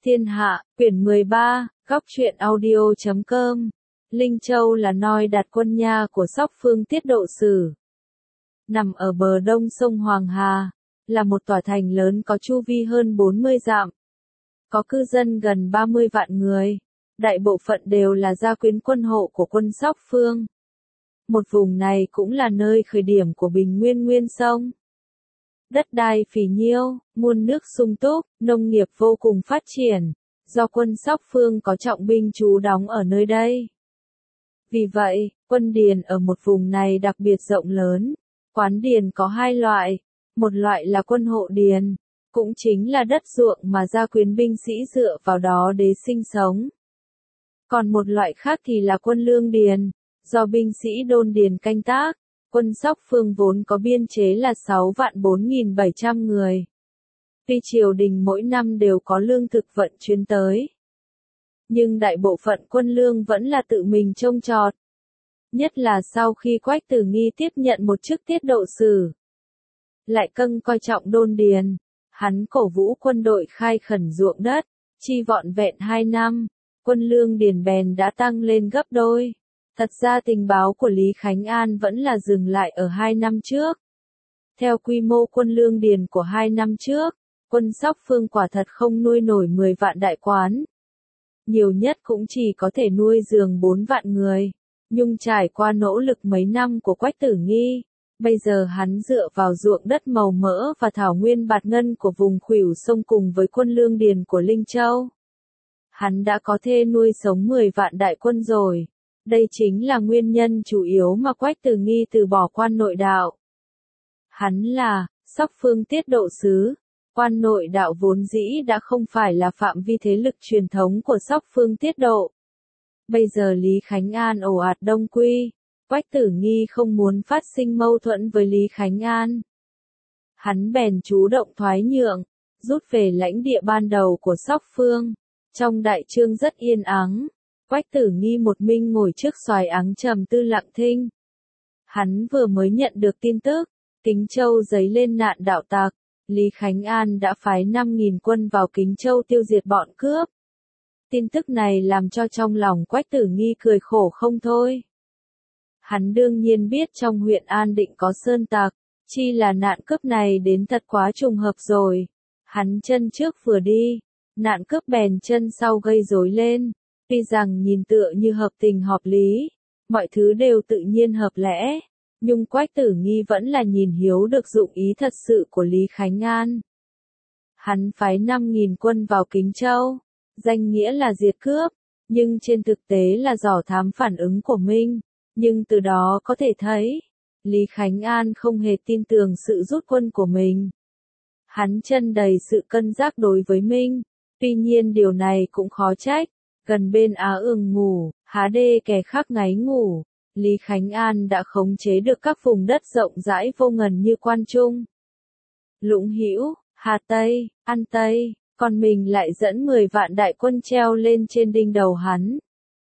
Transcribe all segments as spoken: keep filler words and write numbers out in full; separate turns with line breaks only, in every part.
Thiên hạ, quyển mười ba, góc truyện audio chấm com. Linh Châu là noi đặt quân nha của Sóc Phương Tiết Độ Sử. Nằm ở bờ đông sông Hoàng Hà, là một tòa thành lớn có chu vi hơn bốn mươi dặm. Có cư dân gần ba mươi vạn người, đại bộ phận đều là gia quyến quân hộ của quân Sóc Phương. Một vùng này cũng là nơi khởi điểm của Bình Nguyên Nguyên Sông. Đất đai phì nhiêu, nguồn nước sung túc, nông nghiệp vô cùng phát triển, do quân Sóc Phương có trọng binh trú đóng ở nơi đây. Vì vậy, quân điền ở một vùng này đặc biệt rộng lớn. Quán điền có hai loại, một loại là quân hộ điền, cũng chính là đất ruộng mà gia quyến binh sĩ dựa vào đó để sinh sống. Còn một loại khác thì là quân lương điền, do binh sĩ đôn điền canh tác. Quân Sóc Phương vốn có biên chế là sáu vạn bốn nghìn bảy trăm người. Tuy triều đình mỗi năm đều có lương thực vận chuyển tới, nhưng đại bộ phận quân lương vẫn là tự mình trông trọt. Nhất là sau khi Quách Tử Nghi tiếp nhận một chức tiết độ sử, lại câng coi trọng đôn điền, hắn cổ vũ quân đội khai khẩn ruộng đất, chi vọn vẹn hai năm, quân lương điền bèn đã tăng lên gấp đôi. Thật ra tình báo của Lý Khánh An vẫn là dừng lại ở hai năm trước. Theo quy mô quân lương điền của hai năm trước, quân Sóc Phương quả thật không nuôi nổi mười vạn đại quán. Nhiều nhất cũng chỉ có thể nuôi giường bốn vạn người. Nhưng trải qua nỗ lực mấy năm của Quách Tử Nghi, bây giờ hắn dựa vào ruộng đất màu mỡ và thảo nguyên bạt ngân của vùng khuỷu sông cùng với quân lương điền của Linh Châu. Hắn đã có thể nuôi sống mười vạn đại quân rồi. Đây chính là nguyên nhân chủ yếu mà Quách Tử Nghi từ bỏ quan nội đạo. Hắn là Sóc Phương Tiết Độ Sứ. Quan nội đạo vốn dĩ đã không phải là phạm vi thế lực truyền thống của Sóc Phương Tiết Độ. Bây giờ Lý Khánh An ồ ạt đông quy, Quách Tử Nghi không muốn phát sinh mâu thuẫn với Lý Khánh An. Hắn bèn chủ động thoái nhượng, rút về lãnh địa ban đầu của Sóc Phương. Trong đại trương rất yên ắng. Quách Tử Nghi một mình ngồi trước xoài áng trầm tư lặng thinh. Hắn vừa mới nhận được tin tức, Kính Châu giấy lên nạn đạo tặc, Lý Khánh An đã phái năm nghìn quân vào Kính Châu tiêu diệt bọn cướp. Tin tức này làm cho trong lòng Quách Tử Nghi cười khổ không thôi. Hắn đương nhiên biết trong huyện An Định có sơn tặc, chi là nạn cướp này đến thật quá trùng hợp rồi. Hắn chân trước vừa đi, nạn cướp bèn chân sau gây rối lên. Tuy rằng nhìn tựa như hợp tình hợp lý, mọi thứ đều tự nhiên hợp lẽ, nhưng Quách Tử Nghi vẫn là nhìn hiếu được dụng ý thật sự của Lý Khánh An. Hắn phái năm nghìn quân vào Kính Châu, danh nghĩa là diệt cướp, nhưng trên thực tế là dò thám phản ứng của Minh, nhưng từ đó có thể thấy, Lý Khánh An không hề tin tưởng sự rút quân của mình. Hắn chân đầy sự cân nhắc đối với Minh, tuy nhiên điều này cũng khó trách. Gần bên Á Ương ngủ, há đê kẻ khác ngáy ngủ, Lý Khánh An đã khống chế được các vùng đất rộng rãi vô ngần như Quan Trung, Lũng Hữu, Hà Tây, An Tây, còn mình lại dẫn mười vạn đại quân treo lên trên đỉnh đầu hắn.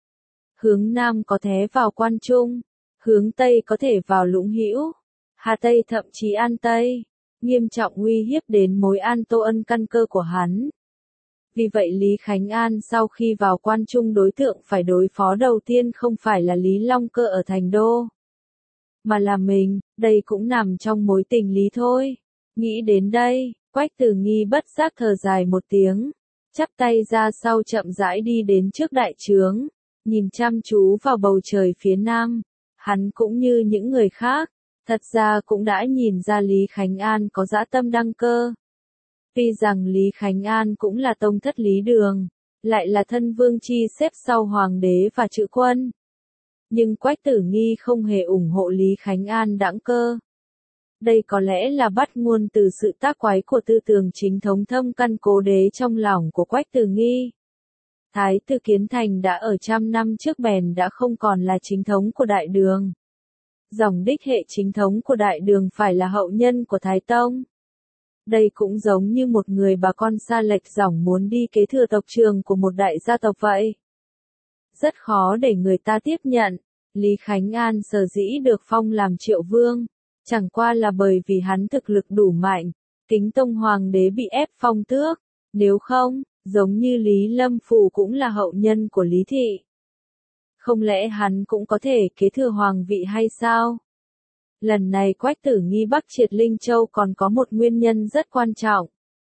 Hướng Nam có thể vào Quan Trung, hướng Tây có thể vào Lũng Hữu, Hà Tây thậm chí An Tây, nghiêm trọng uy hiếp đến mối an tô ân căn cơ của hắn. Vì vậy Lý Khánh An sau khi vào Quan Trung đối tượng phải đối phó đầu tiên không phải là Lý Long Cơ ở Thành Đô, mà là mình, đây cũng nằm trong mối tình lý thôi. Nghĩ đến đây, Quách Tử Nghi bất giác thở dài một tiếng, chắp tay ra sau chậm rãi đi đến trước đại trướng, nhìn chăm chú vào bầu trời phía nam. Hắn cũng như những người khác, thật ra cũng đã nhìn ra Lý Khánh An có dã tâm đăng cơ. Tuy rằng Lý Khánh An cũng là tông thất Lý Đường, lại là thân vương chi xếp sau hoàng đế và chữ quân. Nhưng Quách Tử Nghi không hề ủng hộ Lý Khánh An đãng cơ. Đây có lẽ là bắt nguồn từ sự tác quái của tư tưởng chính thống thâm căn cố đế trong lòng của Quách Tử Nghi. Thái tử Kiến Thành đã ở trăm năm trước bèn đã không còn là chính thống của Đại Đường. Dòng đích hệ chính thống của Đại Đường phải là hậu nhân của Thái Tông. Đây cũng giống như một người bà con xa lệch dòng muốn đi kế thừa tộc trường của một đại gia tộc vậy. Rất khó để người ta tiếp nhận. Lý Khánh An sở dĩ được phong làm Triệu Vương, chẳng qua là bởi vì hắn thực lực đủ mạnh, Kính Tông Hoàng đế bị ép phong tước. Nếu không, Giống như Lý Lâm Phủ cũng là hậu nhân của Lý Thị. Không lẽ hắn cũng có thể kế thừa hoàng vị hay sao? Lần này Quách Tử Nghi bắc triệt Linh Châu còn có một nguyên nhân rất quan trọng.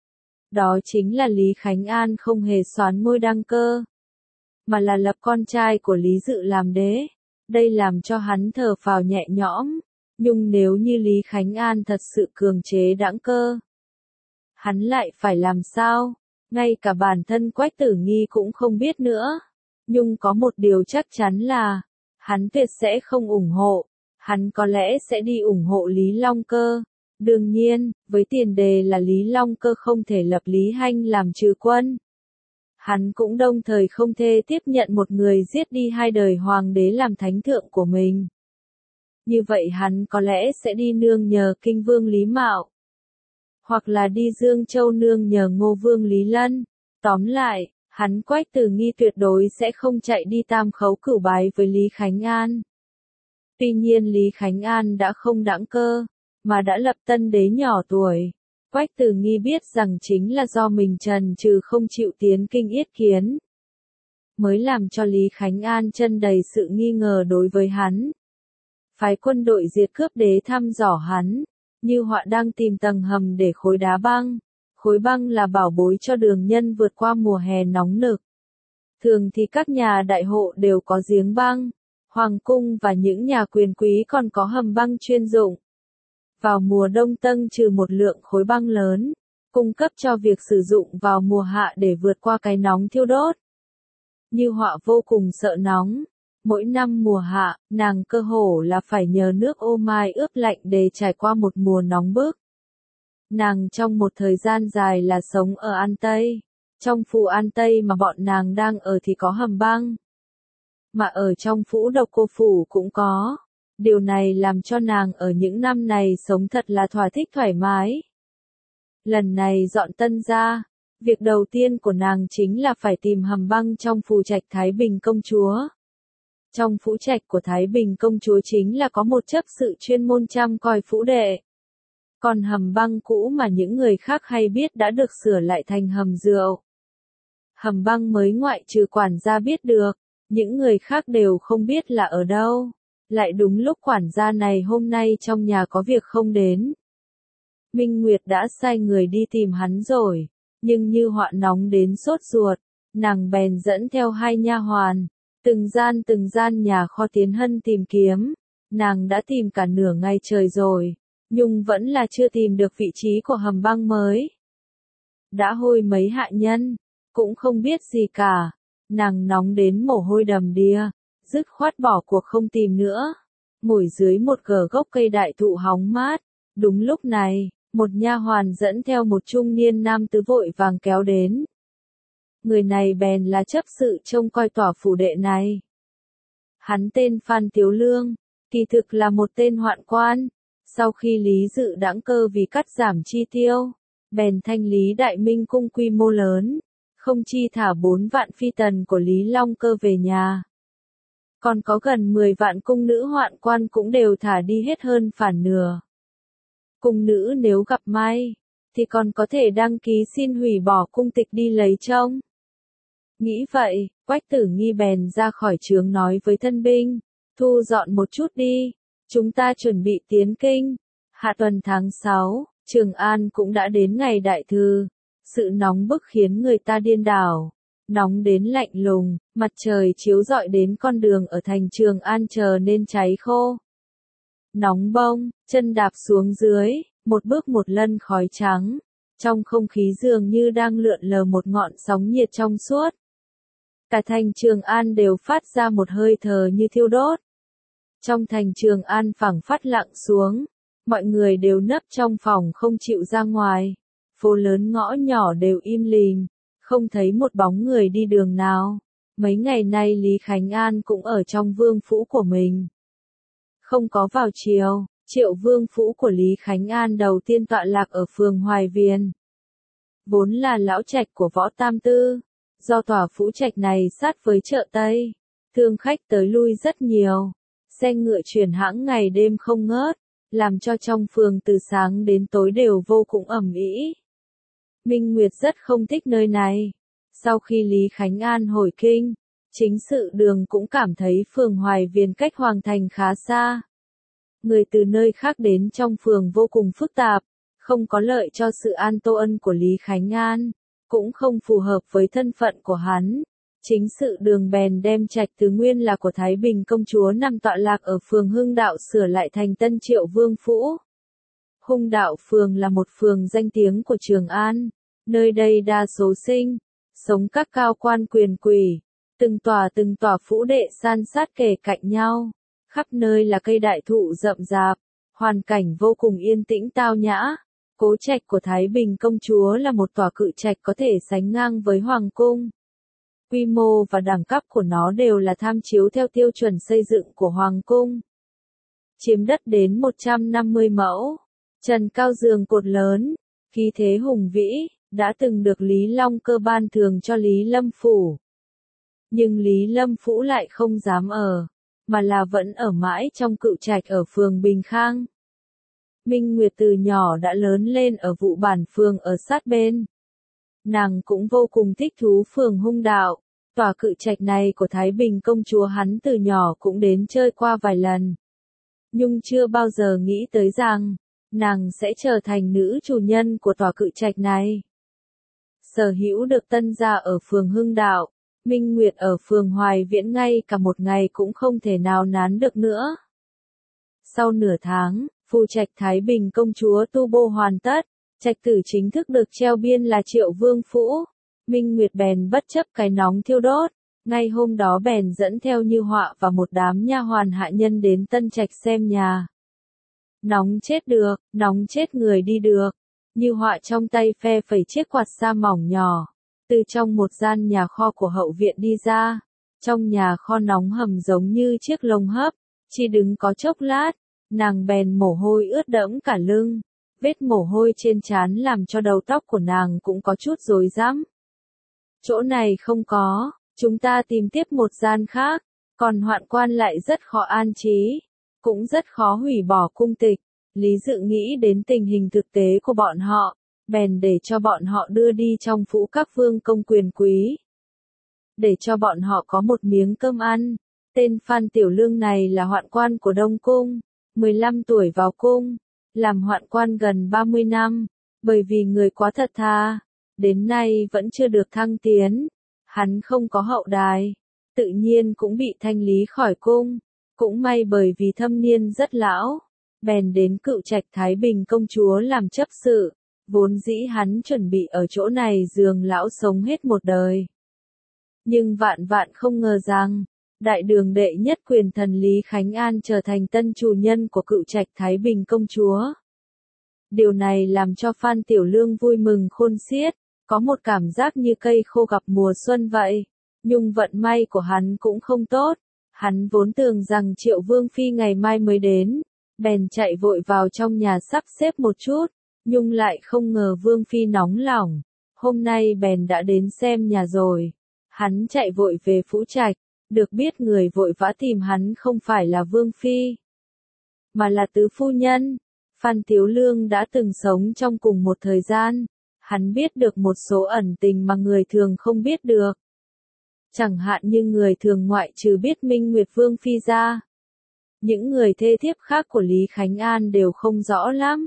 Đó chính là Lý Khánh An không hề soán ngôi đăng cơ, mà là lập con trai của Lý Dự làm đế. Đây làm cho hắn thở phào nhẹ nhõm, nhưng nếu như Lý Khánh An thật sự cường chế đãng cơ, hắn lại phải làm sao? Ngay cả bản thân Quách Tử Nghi cũng không biết nữa. Nhưng có một điều chắc chắn là, hắn tuyệt sẽ không ủng hộ, hắn có lẽ sẽ đi ủng hộ Lý Long Cơ. Đương nhiên, với tiền đề là Lý Long Cơ không thể lập Lý Hanh làm trừ quân. Hắn cũng đồng thời không thể tiếp nhận một người giết đi hai đời hoàng đế làm thánh thượng của mình. Như vậy hắn có lẽ sẽ đi nương nhờ Kinh Vương Lý Mạo, hoặc là đi Dương Châu nương nhờ Ngô Vương Lý Lân. Tóm lại, hắn Quách Tử Nghi tuyệt đối sẽ không chạy đi tam khấu cửu bái với Lý Khánh An. Tuy nhiên Lý Khánh An đã không đãng cơ, mà đã lập tân đế nhỏ tuổi. Quách Tử Nghi biết rằng chính là do mình trần trừ không chịu tiến kinh yết kiến, mới làm cho Lý Khánh An chân đầy sự nghi ngờ đối với hắn. Phái quân đội diệt cướp đế thăm dò hắn, như họa đang tìm tầng hầm để khối đá băng. Khối băng là bảo bối cho đường nhân vượt qua mùa hè nóng nực. Thường thì các nhà đại hộ đều có giếng băng, hoàng cung và những nhà quyền quý còn có hầm băng chuyên dụng. Vào mùa đông tâng trừ một lượng khối băng lớn, cung cấp cho việc sử dụng vào mùa hạ để vượt qua cái nóng thiêu đốt. Như họa vô cùng sợ nóng. Mỗi năm mùa hạ, nàng cơ hồ là phải nhờ nước ô mai ướp lạnh để trải qua một mùa nóng bức. Nàng trong một thời gian dài là sống ở An Tây. Trong phủ An Tây mà bọn nàng đang ở thì có hầm băng. Mà ở trong phủ Độc Cô Phủ cũng có. Điều này làm cho nàng ở những năm này sống thật là thỏa thích thoải mái. Lần này dọn tân ra, việc đầu tiên của nàng chính là phải tìm hầm băng trong phủ trạch Thái Bình công chúa. Trong phủ trạch của Thái Bình công chúa chính là có một chấp sự chuyên môn chăm coi phủ đệ. Còn hầm băng cũ mà những người khác hay biết đã được sửa lại thành hầm rượu. Hầm băng mới ngoại trừ quản gia biết được, những người khác đều không biết là ở đâu. Lại đúng lúc quản gia này hôm nay trong nhà có việc không đến. Minh Nguyệt đã sai người đi tìm hắn rồi, nhưng như họa nóng đến sốt ruột, nàng bèn dẫn theo hai nha hoàn, từng gian từng gian nhà kho tiến hân tìm kiếm. Nàng đã tìm cả nửa ngày trời rồi, nhưng vẫn là chưa tìm được vị trí của hầm băng mới. Đã hôi mấy hạ nhân, cũng không biết gì cả, nàng nóng đến mồ hôi đầm đìa, dứt khoát bỏ cuộc không tìm nữa. Ngồi dưới một gờ gốc cây đại thụ hóng mát, đúng lúc này, một nha hoàn dẫn theo một trung niên nam tứ vội vàng kéo đến. Người này bèn là chấp sự trông coi tòa phủ đệ này. Hắn tên Phan Tiếu Lương, kỳ thực là một tên hoạn quan. Sau khi Lý Dự đãng cơ vì cắt giảm chi tiêu, bèn thanh lý Đại Minh cung quy mô lớn, không chi thả bốn vạn phi tần của Lý Long Cơ về nhà. Còn có gần mười vạn cung nữ hoạn quan cũng đều thả đi hết hơn phản nửa. Cung nữ nếu gặp may, thì còn có thể đăng ký xin hủy bỏ cung tịch đi lấy chồng. Nghĩ vậy, Quách Tử Nghi bèn ra khỏi trướng nói với thân binh, thu dọn một chút đi, chúng ta chuẩn bị tiến kinh. Hạ tuần tháng sáu, Trường An cũng đã đến ngày đại thư, sự nóng bức khiến người ta điên đảo. Nóng đến lạnh lùng, mặt trời chiếu rọi đến con đường ở thành Trường An trở nên cháy khô. Nóng bông, chân đạp xuống dưới, một bước một lân khói trắng. Trong không khí dường như đang lượn lờ một ngọn sóng nhiệt trong suốt. Cả thành Trường An đều phát ra một hơi thở như thiêu đốt. Trong thành Trường An phẳng phất lặng xuống, mọi người đều nấp trong phòng không chịu ra ngoài. Phố lớn ngõ nhỏ đều im lìm, không thấy một bóng người đi đường nào. Mấy ngày nay Lý Khánh An cũng ở trong vương phủ của mình. Không có vào chiều, Triệu vương phủ của Lý Khánh An đầu tiên tọa lạc ở phường Hoài Viền. Vốn là lão trạch của Võ Tam Tư, do tòa phủ trạch này sát với chợ Tây, thương khách tới lui rất nhiều, xe ngựa chuyển hãng ngày đêm không ngớt, làm cho trong phường từ sáng đến tối đều vô cùng ầm ĩ. Minh Nguyệt rất không thích nơi này, Sau khi Lý Khánh An hồi kinh, chính sự đường cũng cảm thấy phường Hoài Viền cách Hoàng Thành khá xa. Người từ nơi khác đến trong phường vô cùng phức tạp, không có lợi cho sự an toan của Lý Khánh An, cũng không phù hợp với thân phận của hắn. Chính sự đường bèn đem trạch Tứ Nguyên là của Thái Bình công chúa nằm tọa lạc ở phường Hưng Đạo sửa lại thành Tân Triệu Vương Phủ. Hưng Đạo phường là một phường danh tiếng của Trường An, nơi đây đa số sinh, sống các cao quan quyền quý, từng tòa từng tòa phủ đệ san sát kề cạnh nhau, khắp nơi là cây đại thụ rậm rạp, hoàn cảnh vô cùng yên tĩnh tao nhã. Cố trạch của Thái Bình công chúa là một tòa cự trạch có thể sánh ngang với hoàng cung. Quy mô và đẳng cấp của nó đều là tham chiếu theo tiêu chuẩn xây dựng của hoàng cung. Chiếm đất đến một trăm năm mươi mẫu, trần cao giường cột lớn, khí thế hùng vĩ, đã từng được Lý Long Cơ ban thường cho Lý Lâm Phủ. Nhưng Lý Lâm Phủ lại không dám ở, mà là vẫn ở mãi trong cự trạch ở phường Bình Khang. Minh Nguyệt từ nhỏ đã lớn lên ở Vụ Bản phường ở sát bên. Nàng cũng vô cùng thích thú phường Hưng Đạo, tòa cự trạch này của Thái Bình công chúa hắn từ nhỏ cũng đến chơi qua vài lần. Nhưng chưa bao giờ nghĩ tới rằng, nàng sẽ trở thành nữ chủ nhân của tòa cự trạch này. Sở hữu được tân gia ở phường Hưng Đạo, Minh Nguyệt ở phường Hoài Viễn ngay cả một ngày cũng không thể nào nán được nữa. Sau nửa tháng, phù trạch Thái Bình công chúa tu bổ hoàn tất, trạch tử chính thức được treo biên là Triệu Vương Phủ. Minh Nguyệt bèn bất chấp cái nóng thiêu đốt, ngay hôm đó bèn dẫn theo Như Họa và một đám nha hoàn hạ nhân đến tân trạch xem nhà. Nóng chết được, nóng chết người đi được. Như Họa trong tay phe phẩy chiếc quạt sa mỏng nhỏ, từ trong một gian nhà kho của hậu viện đi ra. Trong nhà kho nóng hầm giống như chiếc lồng hấp, chỉ đứng có chốc lát, nàng bèn mồ hôi ướt đẫm cả lưng. Vết mồ hôi trên trán làm cho đầu tóc của nàng cũng có chút rối rắm. Chỗ này không có, chúng ta tìm tiếp một gian khác, còn hoạn quan lại rất khó an trí, cũng rất khó hủy bỏ cung tịch. Lý Dự nghĩ đến tình hình thực tế của bọn họ, bèn để cho bọn họ đưa đi trong phủ các vương công quyền quý. Để cho bọn họ có một miếng cơm ăn. Tên Phan Tiểu Lương này là hoạn quan của Đông Cung, mười lăm tuổi vào cung, làm hoạn quan gần ba mươi năm, bởi vì người quá thật thà, đến nay vẫn chưa được thăng tiến. Hắn không có hậu đài, tự nhiên cũng bị thanh lý khỏi cung, cũng may bởi vì thâm niên rất lão, bèn đến cự trạch Thái Bình công chúa làm chấp sự, vốn dĩ hắn chuẩn bị ở chỗ này giường lão sống hết một đời. Nhưng vạn vạn không ngờ rằng, đại đường đệ nhất quyền thần Lý Khánh An trở thành tân chủ nhân của cự trạch Thái Bình công chúa. Điều này làm cho Phan Tiểu Lương vui mừng khôn xiết, có một cảm giác như cây khô gặp mùa xuân vậy. Nhưng vận may của hắn cũng không tốt, hắn vốn tưởng rằng Triệu Vương Phi ngày mai mới đến, bèn chạy vội vào trong nhà sắp xếp một chút, nhưng lại không ngờ Vương Phi nóng lòng, hôm nay bèn đã đến xem nhà rồi. Hắn chạy vội về phủ trạch, được biết người vội vã tìm hắn không phải là Vương Phi, mà là tứ phu nhân. Phan Tiểu Lương đã từng sống trong cùng một thời gian, hắn biết được một số ẩn tình mà người thường không biết được. Chẳng hạn như người thường ngoại trừ biết Minh Nguyệt Vương Phi ra, những người thê thiếp khác của Lý Khánh An đều không rõ lắm.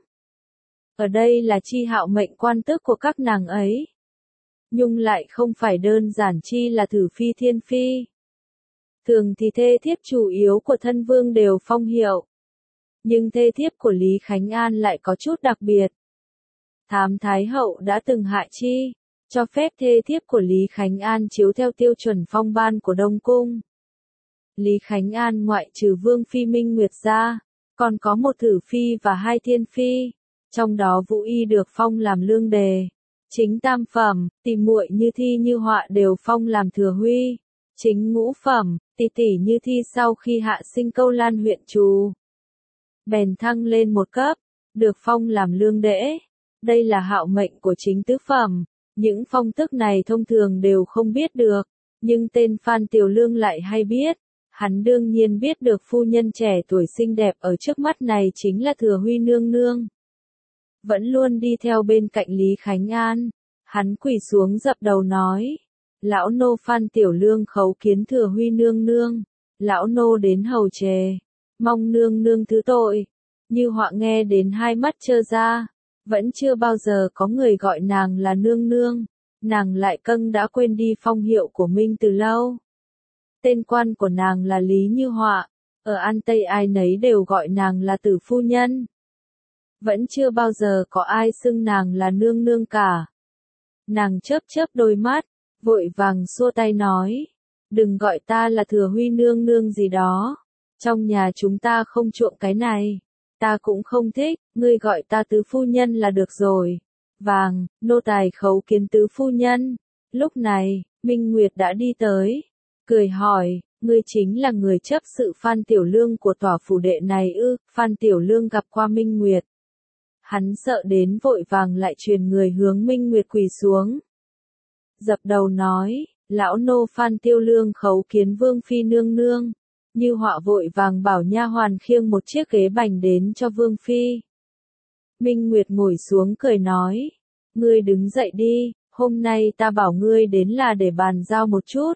Ở đây là chi hạo mệnh quan tước của các nàng ấy, nhưng lại không phải đơn giản chi là thử phi thiên phi. Thường thì thê thiếp chủ yếu của thân vương đều phong hiệu, nhưng thê thiếp của Lý Khánh An lại có chút đặc biệt. Thám Thái Hậu đã từng hạ chi, cho phép thê thiếp của Lý Khánh An chiếu theo tiêu chuẩn phong ban của Đông Cung. Lý Khánh An ngoại trừ Vương Phi Minh Nguyệt ra, còn có một thử phi và hai thiên phi, trong đó Vũ Y được phong làm lương đề. Chính tam phẩm, tỷ muội Như Thi Như Họa đều phong làm thừa huy. Chính ngũ phẩm, tỷ tỷ Như Thi sau khi hạ sinh Câu Lan huyện trù, bèn thăng lên một cấp, được phong làm lương đễ. Đây là hạo mệnh của chính tứ phẩm, những phong tước này thông thường đều không biết được, nhưng tên Phan Tiểu Lương lại hay biết. Hắn đương nhiên biết được phu nhân trẻ tuổi xinh đẹp ở trước mắt này chính là Thừa Huy nương nương. Vẫn luôn đi theo bên cạnh Lý Khánh An, hắn quỳ xuống dập đầu nói, Lão nô Phan Tiểu Lương khấu kiến Thừa Huy nương nương, lão nô đến hầu trề, mong nương nương thứ tội. Như Họa nghe đến hai mắt trơ ra, vẫn chưa bao giờ có người gọi nàng là nương nương, nàng lại câng đã quên đi phong hiệu của mình từ lâu. Tên quan của nàng là Lý Như Họa, ở An Tây ai nấy đều gọi nàng là tử phu nhân. Vẫn chưa bao giờ có ai xưng nàng là nương nương cả. Nàng chớp chớp đôi mắt, vội vàng xua tay nói, đừng gọi ta là Thừa Huy nương nương gì đó, trong nhà chúng ta không chuộng cái này, ta cũng không thích, ngươi gọi ta tứ phu nhân là được rồi. Vàng, nô tài khấu kiến tứ phu nhân. Lúc này, Minh Nguyệt đã đi tới, cười hỏi, ngươi chính là người chấp sự Phan Tiểu Lương của tòa phủ đệ này ư? Phan Tiểu Lương gặp qua Minh Nguyệt. Hắn sợ đến vội vàng lại truyền người hướng Minh Nguyệt quỳ xuống. Dập đầu nói, lão nô Phan Tiêu Lương khấu kiến Vương Phi nương nương. Như Họa vội vàng bảo nha hoàn khiêng một chiếc ghế bành đến cho Vương Phi. Minh Nguyệt ngồi xuống cười nói, ngươi đứng dậy đi, hôm nay ta bảo ngươi đến là để bàn giao một chút.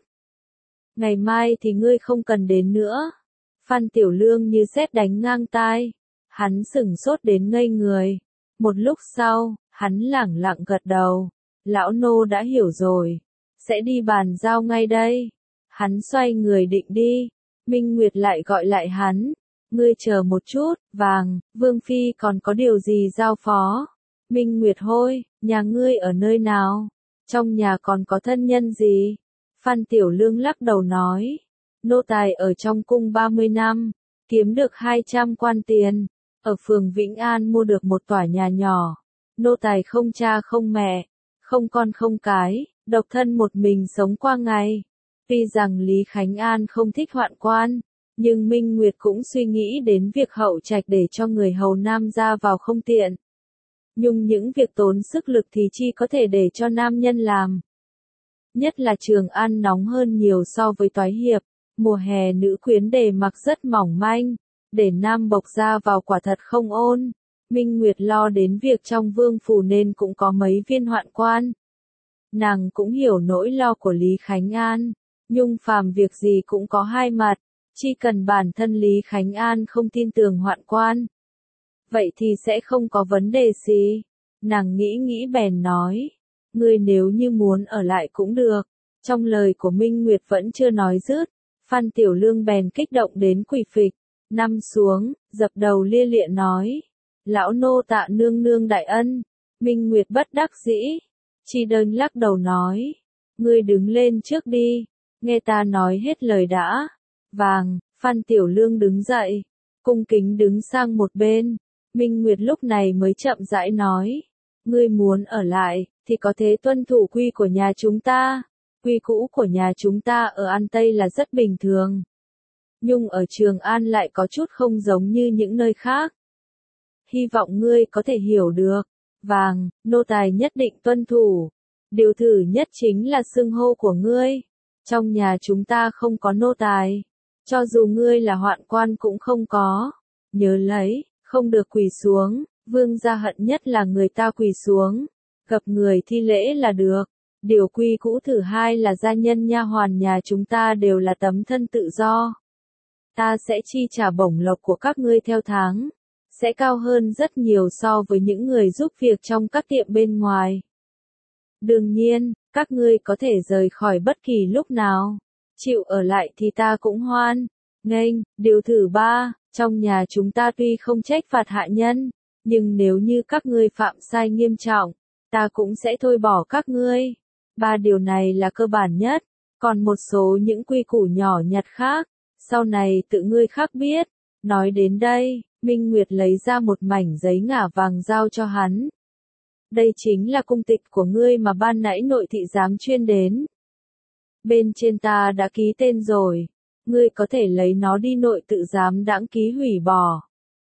Ngày mai thì ngươi không cần đến nữa. Phan Tiểu Lương như sét đánh ngang tai. Hắn sửng sốt đến ngây người. Một lúc sau, hắn lẳng lặng gật đầu. Lão nô đã hiểu rồi. Sẽ đi bàn giao ngay đây. Hắn xoay người định đi. Minh Nguyệt lại gọi lại hắn. Ngươi chờ một chút, Vàng, Vương Phi còn có điều gì giao phó? Minh Nguyệt hôi, nhà ngươi ở nơi nào? Trong nhà còn có thân nhân gì? Phan Tiểu Lương lắc đầu nói, nô tài ở trong cung ba mươi năm, kiếm được hai trăm quan tiền, ở phường Vĩnh An mua được một tòa nhà nhỏ, nô tài không cha không mẹ, không con không cái, độc thân một mình sống qua ngày. Tuy rằng Lý Khánh An không thích hoạn quan, nhưng Minh Nguyệt cũng suy nghĩ đến việc hậu trạch để cho người hầu nam ra vào không tiện. Nhưng những việc tốn sức lực thì chi có thể để cho nam nhân làm. Nhất là Trường An nóng hơn nhiều so với Toái Hiệp, mùa hè nữ quyến đề mặc rất mỏng manh, để nam bộc ra vào quả thật không ôn. Minh Nguyệt lo đến việc trong vương phủ nên cũng có mấy viên hoạn quan. Nàng cũng hiểu nỗi lo của Lý Khánh An, nhưng phàm việc gì cũng có hai mặt, chỉ cần bản thân Lý Khánh An không tin tưởng hoạn quan, vậy thì sẽ không có vấn đề gì. Nàng nghĩ nghĩ bèn nói, ngươi nếu như muốn ở lại cũng được. Trong lời của Minh Nguyệt vẫn chưa nói dứt, Phan Tiểu Lương bèn kích động đến quỳ phịch, nằm xuống, dập đầu lia lịa nói, lão nô tạ nương nương đại ân. Minh Nguyệt bất đắc dĩ, chỉ đơn lắc đầu nói, ngươi đứng lên trước đi, nghe ta nói hết lời đã. Vàng, Phan Tiểu Lương đứng dậy, cung kính đứng sang một bên. Minh Nguyệt lúc này mới chậm rãi nói, ngươi muốn ở lại, thì có thể tuân thủ quy của nhà chúng ta. Quy cũ của nhà chúng ta ở An Tây là rất bình thường. Nhưng ở Trường An lại có chút không giống như những nơi khác. Hy vọng ngươi có thể hiểu được. Vàng, nô tài nhất định tuân thủ. Điều thử nhất chính là xưng hô của ngươi. Trong nhà chúng ta không có nô tài. Cho dù ngươi là hoạn quan cũng không có. Nhớ lấy, không được quỳ xuống. Vương gia hận nhất là người ta quỳ xuống. Gặp người thi lễ là được. Điều quy cũ thứ hai là gia nhân nha hoàn nhà chúng ta đều là tấm thân tự do. Ta sẽ chi trả bổng lộc của các ngươi theo tháng. Sẽ cao hơn rất nhiều so với những người giúp việc trong các tiệm bên ngoài. Đương nhiên, các ngươi có thể rời khỏi bất kỳ lúc nào. Chịu ở lại thì ta cũng hoan nghênh. Điều thứ ba, trong nhà chúng ta tuy không trách phạt hạ nhân, nhưng nếu như các ngươi phạm sai nghiêm trọng, ta cũng sẽ thôi bỏ các ngươi. Ba điều này là cơ bản nhất, còn một số những quy củ nhỏ nhặt khác, sau này tự ngươi khác biết. Nói đến đây, Minh Nguyệt lấy ra một mảnh giấy ngả vàng giao cho hắn. Đây chính là cung tịch của ngươi mà ban nãy nội thị giám chuyên đến. Bên trên ta đã ký tên rồi, ngươi có thể lấy nó đi nội tự giám đãng ký hủy bỏ.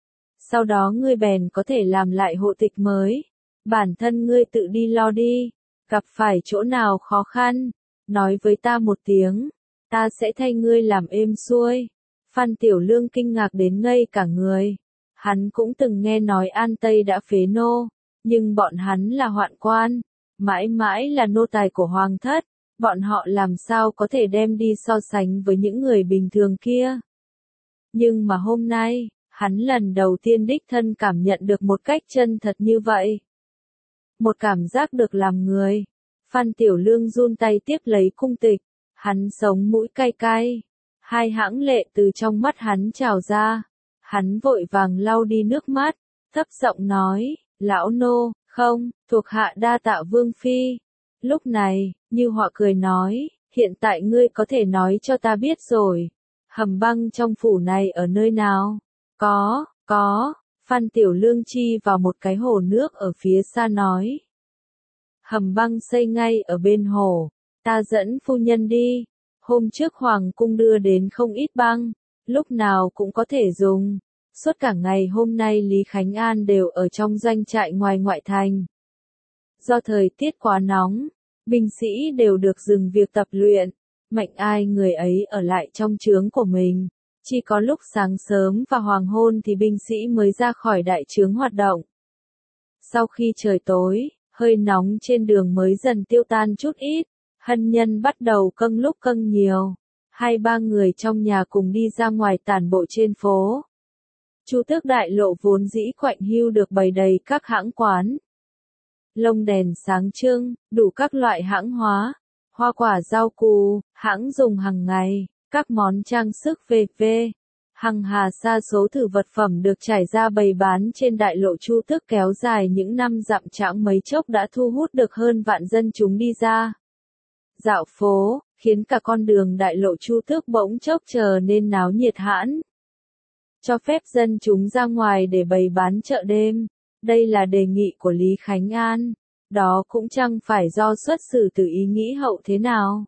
Sau đó ngươi bèn có thể làm lại hộ tịch mới. Bản thân ngươi tự đi lo đi, gặp phải chỗ nào khó khăn, nói với ta một tiếng, ta sẽ thay ngươi làm êm xuôi. Phan Tiểu Lương kinh ngạc đến ngây cả người. Hắn cũng từng nghe nói An Tây đã phế nô, nhưng bọn hắn là hoạn quan, mãi mãi là nô tài của hoàng thất, Bọn họ làm sao có thể đem đi so sánh với những người bình thường kia. Nhưng mà hôm nay, hắn lần đầu tiên đích thân cảm nhận được một cách chân thật như vậy. Một cảm giác được làm người. Phan Tiểu Lương run tay tiếp lấy cung tịch, hắn sống mũi cay cay. Hai hãng lệ từ trong mắt hắn trào ra. Hắn vội vàng lau đi nước mắt, thấp giọng nói, lão nô, không, thuộc hạ đa tạ vương phi. Lúc này, Như Họa cười nói, hiện tại ngươi có thể nói cho ta biết rồi. Hầm băng trong phủ này ở nơi nào? Có, có, Phan Tiểu Lương chi vào một cái hồ nước ở phía xa nói. Hầm băng xây ngay ở bên hồ, ta dẫn phu nhân đi. Hôm trước Hoàng cung đưa đến không ít băng, lúc nào cũng có thể dùng. Suốt cả ngày hôm nay Lý Khánh An đều ở trong doanh trại ngoài ngoại thành. Do thời tiết quá nóng, binh sĩ đều được dừng việc tập luyện, mệnh ai người ấy ở lại trong trướng của mình. Chỉ có lúc sáng sớm và hoàng hôn thì binh sĩ mới ra khỏi đại trướng hoạt động. Sau khi trời tối, hơi nóng trên đường mới dần tiêu tan chút ít, hân nhân bắt đầu câng lúc câng nhiều. Hai ba người trong nhà cùng đi ra ngoài tản bộ trên phố. Chu Tước Đại Lộ vốn dĩ quạnh hiu được bày đầy các hãng quán. Lông đèn sáng trưng, đủ các loại hãng hóa, hoa quả rau củ, hãng dùng hàng ngày, các món trang sức vê vê. Hằng hà sa số thử vật phẩm được trải ra bày bán trên đại lộ Chu Tước kéo dài những năm dặm chẳng mấy chốc đã thu hút được hơn vạn dân chúng đi ra. Dạo phố, khiến cả con đường đại lộ Chu Tước bỗng chốc trở nên náo nhiệt hãn. Cho phép dân chúng ra ngoài để bày bán chợ đêm. Đây là đề nghị của Lý Khánh An. Đó cũng chẳng phải do xuất xử từ ý nghĩ hậu thế nào.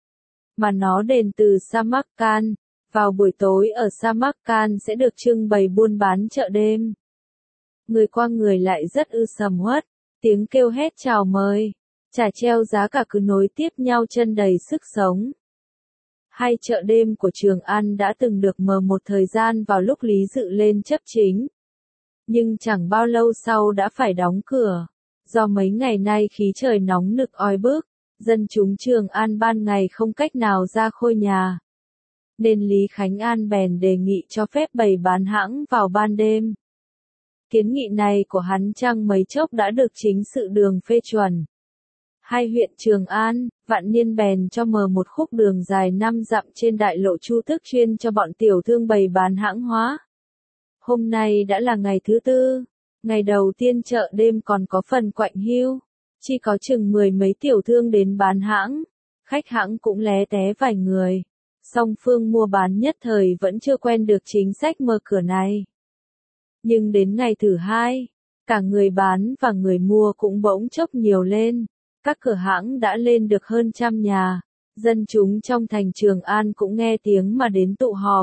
Mà nó đền từ Samarkand. Vào buổi tối ở Samarkand sẽ được trưng bày buôn bán chợ đêm. Người qua người lại rất ư sầm uất. Tiếng kêu hét chào mời. Trà treo giá cả cứ nối tiếp nhau chân đầy sức sống. Hai chợ đêm của Trường An đã từng được mở một thời gian vào lúc Lý Dự lên chấp chính. Nhưng chẳng bao lâu sau đã phải đóng cửa. Do mấy ngày nay khí trời nóng nực oi bức, dân chúng Trường An ban ngày không cách nào ra khôi nhà. Nên Lý Khánh An bèn đề nghị cho phép bày bán hãng vào ban đêm. Kiến nghị này của hắn chẳng mấy chốc đã được chính sự đường phê chuẩn. Hai huyện Trường An, Vạn Niên bèn cho mở một khúc đường dài năm dặm trên đại lộ Chu Tước chuyên cho bọn tiểu thương bày bán hãng hóa. Hôm nay đã là ngày thứ tư, ngày đầu tiên chợ đêm còn có phần quạnh hiu, chỉ có chừng mười mấy tiểu thương đến bán hãng, khách hãng cũng lé té vài người. Song phương mua bán nhất thời vẫn chưa quen được chính sách mở cửa này. Nhưng đến ngày thứ hai, cả người bán và người mua cũng bỗng chốc nhiều lên. Các cửa hãng đã lên được hơn trăm nhà, dân chúng trong thành Trường An cũng nghe tiếng mà đến tụ họp.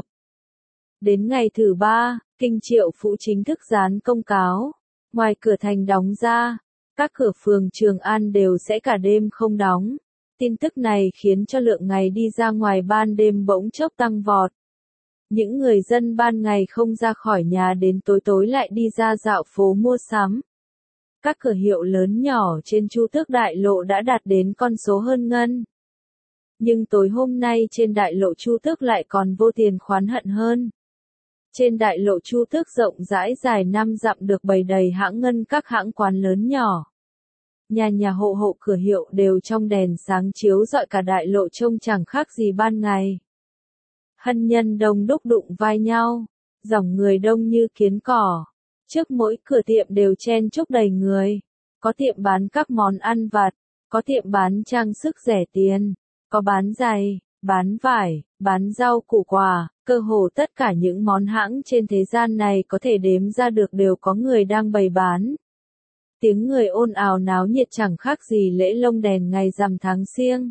Đến ngày thứ ba, Kinh Triệu Phủ chính thức dán công cáo, ngoài cửa thành đóng ra, các cửa phường Trường An đều sẽ cả đêm không đóng. Tin tức này khiến cho lượng ngày đi ra ngoài ban đêm bỗng chốc tăng vọt. Những người dân ban ngày không ra khỏi nhà đến tối tối lại đi ra dạo phố mua sắm. Các cửa hiệu lớn nhỏ trên Chu Tước Đại Lộ đã đạt đến con số hơn ngân. Nhưng tối hôm nay trên đại lộ Chu Tước lại còn vô tiền khoán hận hơn. Trên đại lộ Chu Tước rộng rãi dài năm dặm được bày đầy hãng ngân các hãng quán lớn nhỏ. Nhà nhà hộ hộ cửa hiệu đều trong đèn sáng chiếu rọi cả đại lộ trông chẳng khác gì ban ngày. Hân nhân đông đúc đụng vai nhau, dòng người đông như kiến cỏ. Trước mỗi cửa tiệm đều chen chúc đầy người. Có tiệm bán các món ăn vặt, có tiệm bán trang sức rẻ tiền, có bán giày, bán vải, bán rau củ quả, cơ hồ tất cả những món hãng trên thế gian này có thể đếm ra được đều có người đang bày bán. Tiếng người ồn ào náo nhiệt chẳng khác gì lễ lông đèn ngày rằm tháng Giêng.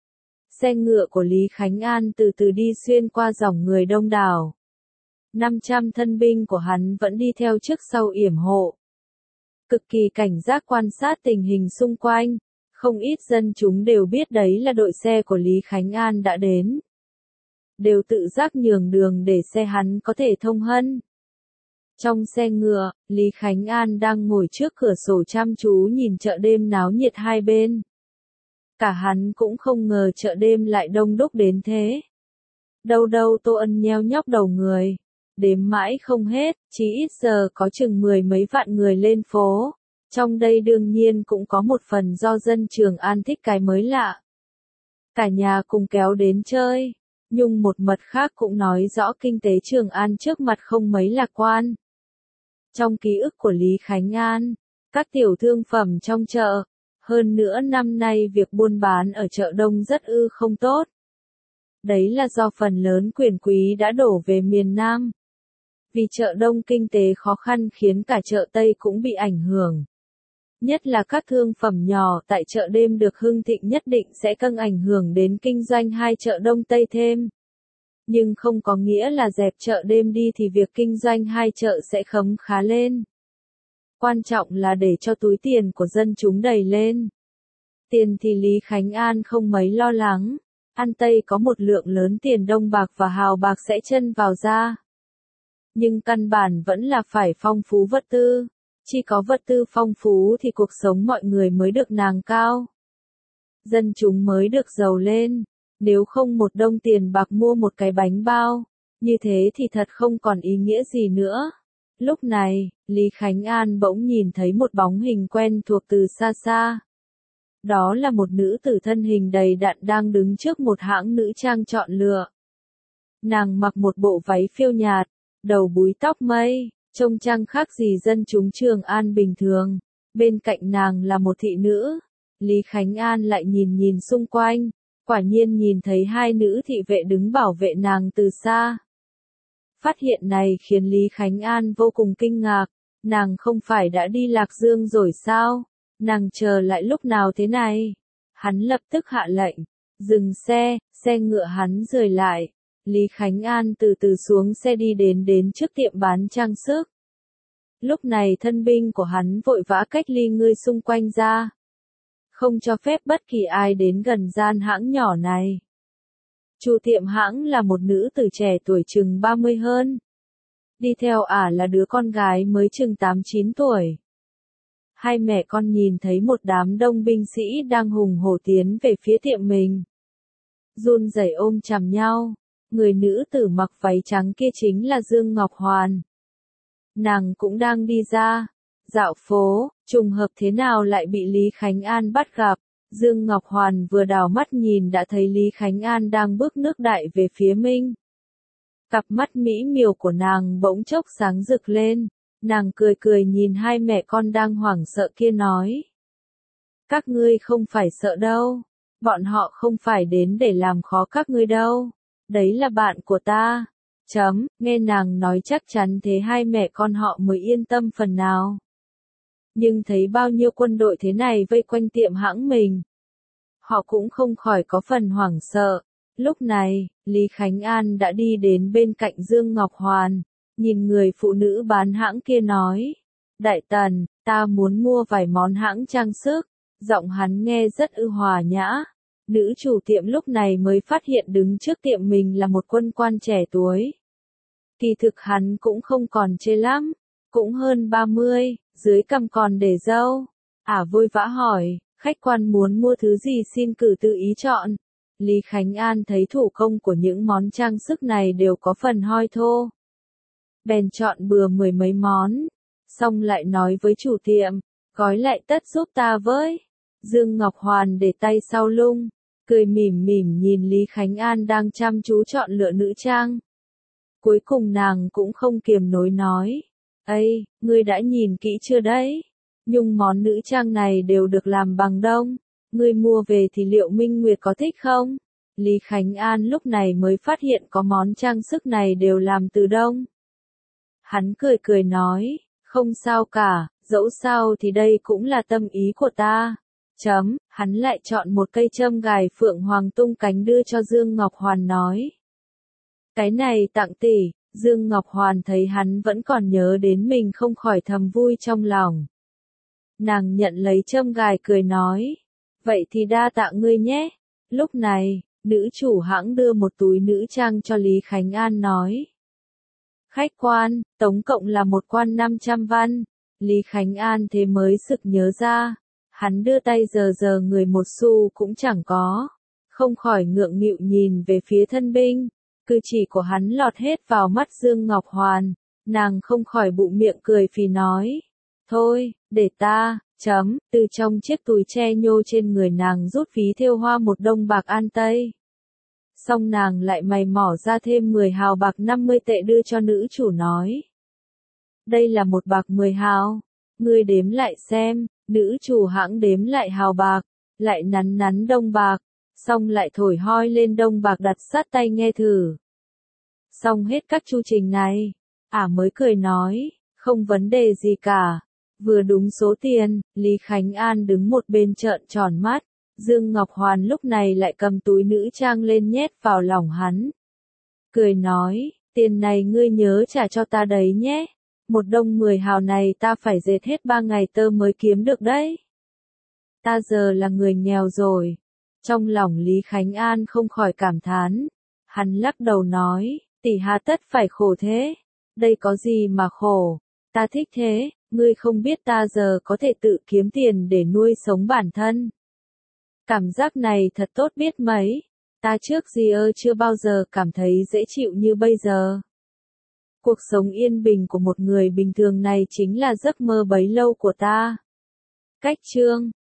Xe ngựa của Lý Khánh An từ từ đi xuyên qua dòng người đông đảo. năm trăm thân binh của hắn vẫn đi theo trước sau yểm hộ. Cực kỳ cảnh giác quan sát tình hình xung quanh, không ít dân chúng đều biết đấy là đội xe của Lý Khánh An đã đến. Đều tự giác nhường đường để xe hắn có thể thông hân. Trong xe ngựa, Lý Khánh An đang ngồi trước cửa sổ chăm chú nhìn chợ đêm náo nhiệt hai bên. Cả hắn cũng không ngờ chợ đêm lại đông đúc đến thế. Đâu đâu Tô Ân nheo nhóc đầu người. Đếm mãi không hết, chỉ ít giờ có chừng mười mấy vạn người lên phố. Trong đây đương nhiên cũng có một phần do dân Trường An thích cái mới lạ. Cả nhà cùng kéo đến chơi. Nhưng một mật khác cũng nói rõ kinh tế Trường An trước mặt không mấy lạc quan. Trong ký ức của Lý Khánh An, các tiểu thương phẩm trong chợ, hơn nữa năm nay việc buôn bán ở chợ Đông rất ư không tốt. Đấy là do phần lớn quyền quý đã đổ về miền Nam. Vì chợ Đông kinh tế khó khăn khiến cả chợ Tây cũng bị ảnh hưởng. Nhất là các thương phẩm nhỏ tại chợ đêm được hưng thịnh nhất định sẽ căng ảnh hưởng đến kinh doanh hai chợ Đông Tây thêm. Nhưng không có nghĩa là dẹp chợ đêm đi thì việc kinh doanh hai chợ sẽ khấm khá lên. Quan trọng là để cho túi tiền của dân chúng đầy lên. Tiền thì Lý Khánh An không mấy lo lắng. An Tây có một lượng lớn tiền đông bạc và hào bạc sẽ chân vào ra. Nhưng căn bản vẫn là phải phong phú vật tư. Chỉ có vật tư phong phú thì cuộc sống mọi người mới được nâng cao. Dân chúng mới được giàu lên. Nếu không một đồng tiền bạc mua một cái bánh bao, như thế thì thật không còn ý nghĩa gì nữa. Lúc này, Lý Khánh An bỗng nhìn thấy một bóng hình quen thuộc từ xa xa. Đó là một nữ tử thân hình đầy đặn đang đứng trước một hãng nữ trang chọn lựa. Nàng mặc một bộ váy phiêu nhạt, đầu búi tóc mây, trông chẳng khác gì dân chúng Trường An bình thường. Bên cạnh nàng là một thị nữ. Lý Khánh An lại nhìn nhìn xung quanh, quả nhiên nhìn thấy hai nữ thị vệ đứng bảo vệ nàng từ xa. Phát hiện này khiến Lý Khánh An vô cùng kinh ngạc. Nàng không phải đã đi Lạc Dương rồi sao? Nàng chờ lại lúc nào thế này? Hắn lập tức hạ lệnh. Dừng xe, xe ngựa hắn rời lại. Lý Khánh An từ từ xuống xe đi đến đến trước tiệm bán trang sức. Lúc này thân binh của hắn vội vã cách ly người xung quanh ra. Không cho phép bất kỳ ai đến gần gian hãng nhỏ này. Chủ tiệm hãng là một nữ tử trẻ tuổi chừng ba mươi hơn. Đi theo ả là đứa con gái mới chừng tám chín tuổi. Hai mẹ con nhìn thấy một đám đông binh sĩ đang hùng hổ tiến về phía tiệm mình. Run rẩy ôm chầm nhau. Người nữ tử mặc váy trắng kia chính là Dương Ngọc Hoàn. Nàng cũng đang đi ra, dạo phố, trùng hợp thế nào lại bị Lý Khánh An bắt gặp. Dương Ngọc Hoàn vừa đảo mắt nhìn đã thấy Lý Khánh An đang bước nước đại về phía mình. Cặp mắt mỹ miều của nàng bỗng chốc sáng rực lên, nàng cười cười nhìn hai mẹ con đang hoảng sợ kia nói. Các ngươi không phải sợ đâu, bọn họ không phải đến để làm khó các ngươi đâu, đấy là bạn của ta. Chấm, nghe nàng nói chắc chắn thế hai mẹ con họ mới yên tâm phần nào. Nhưng thấy bao nhiêu quân đội thế này vây quanh tiệm hãng mình, họ cũng không khỏi có phần hoảng sợ. Lúc này, Lý Khánh An đã đi đến bên cạnh Dương Ngọc Hoàn, nhìn người phụ nữ bán hãng kia nói. Đại tần, ta muốn mua vài món hãng trang sức. Giọng hắn nghe rất ư hòa nhã. Nữ chủ tiệm lúc này mới phát hiện đứng trước tiệm mình là một quân quan trẻ tuổi. Kỳ thực hắn cũng không còn chê lắm, cũng hơn ba mươi, dưới cằm còn để râu. Ả vui vã hỏi, khách quan muốn mua thứ gì xin cử tự ý chọn. Lý Khánh An thấy thủ công của những món trang sức này đều có phần hoi thô. Bèn chọn bừa mười mấy món, xong lại nói với chủ tiệm, gói lại tất giúp ta với. Dương Ngọc Hoàn để tay sau lưng, cười mỉm mỉm nhìn Lý Khánh An đang chăm chú chọn lựa nữ trang. Cuối cùng nàng cũng không kiềm nổi nói, Ây, ngươi đã nhìn kỹ chưa đấy? Nhưng món nữ trang này đều được làm bằng đông. Ngươi mua về thì liệu Minh Nguyệt có thích không? Lý Khánh An lúc này mới phát hiện có món trang sức này đều làm từ đông. Hắn cười cười nói, không sao cả, dẫu sao thì đây cũng là tâm ý của ta. Chấm, hắn lại chọn một cây châm gài phượng hoàng tung cánh đưa cho Dương Ngọc Hoàn nói. Cái này tặng tỷ. Dương Ngọc Hoàn thấy hắn vẫn còn nhớ đến mình không khỏi thầm vui trong lòng. Nàng nhận lấy châm gài cười nói. Vậy thì đa tạ ngươi nhé. Lúc này, nữ chủ hãng đưa một túi nữ trang cho Lý Khánh An nói. Khách quan, tổng cộng là một quan năm trăm văn. Lý Khánh An thế mới sực nhớ ra. Hắn đưa tay giờ giờ người một xu cũng chẳng có. Không khỏi ngượng nghịu nhìn về phía thân binh. Cử chỉ của hắn lọt hết vào mắt Dương Ngọc Hoàn. Nàng không khỏi bụng miệng cười phì nói. Thôi, để ta, chấm, từ trong chiếc túi che nhô trên người nàng rút phí thêu hoa một đông bạc an tây. Xong nàng lại mày mỏ ra thêm mười hào bạc năm mươi tệ đưa cho nữ chủ nói. Đây là một bạc mười hào, ngươi đếm lại xem, nữ chủ hãng đếm lại hào bạc, lại nắn nắn đông bạc, xong lại thổi hoi lên đông bạc đặt sát tay nghe thử. Xong hết các chu trình này, ả mới cười nói, không vấn đề gì cả, vừa đúng số tiền, Lý Khánh An đứng một bên trợn tròn mắt. Dương Ngọc Hoàn lúc này lại cầm túi nữ trang lên nhét vào lòng hắn. Cười nói, tiền này ngươi nhớ trả cho ta đấy nhé. Một đông mười hào này ta phải dệt hết ba ngày tơ mới kiếm được đấy. Ta giờ là người nghèo rồi. Trong lòng Lý Khánh An không khỏi cảm thán. Hắn lắc đầu nói, tỷ hà tất phải khổ thế. Đây có gì mà khổ. Ta thích thế, ngươi không biết ta giờ có thể tự kiếm tiền để nuôi sống bản thân. Cảm giác này thật tốt biết mấy, ta trước gì ơ chưa bao giờ cảm thấy dễ chịu như bây giờ. Cuộc sống yên bình của một người bình thường này chính là giấc mơ bấy lâu của ta. Cách chương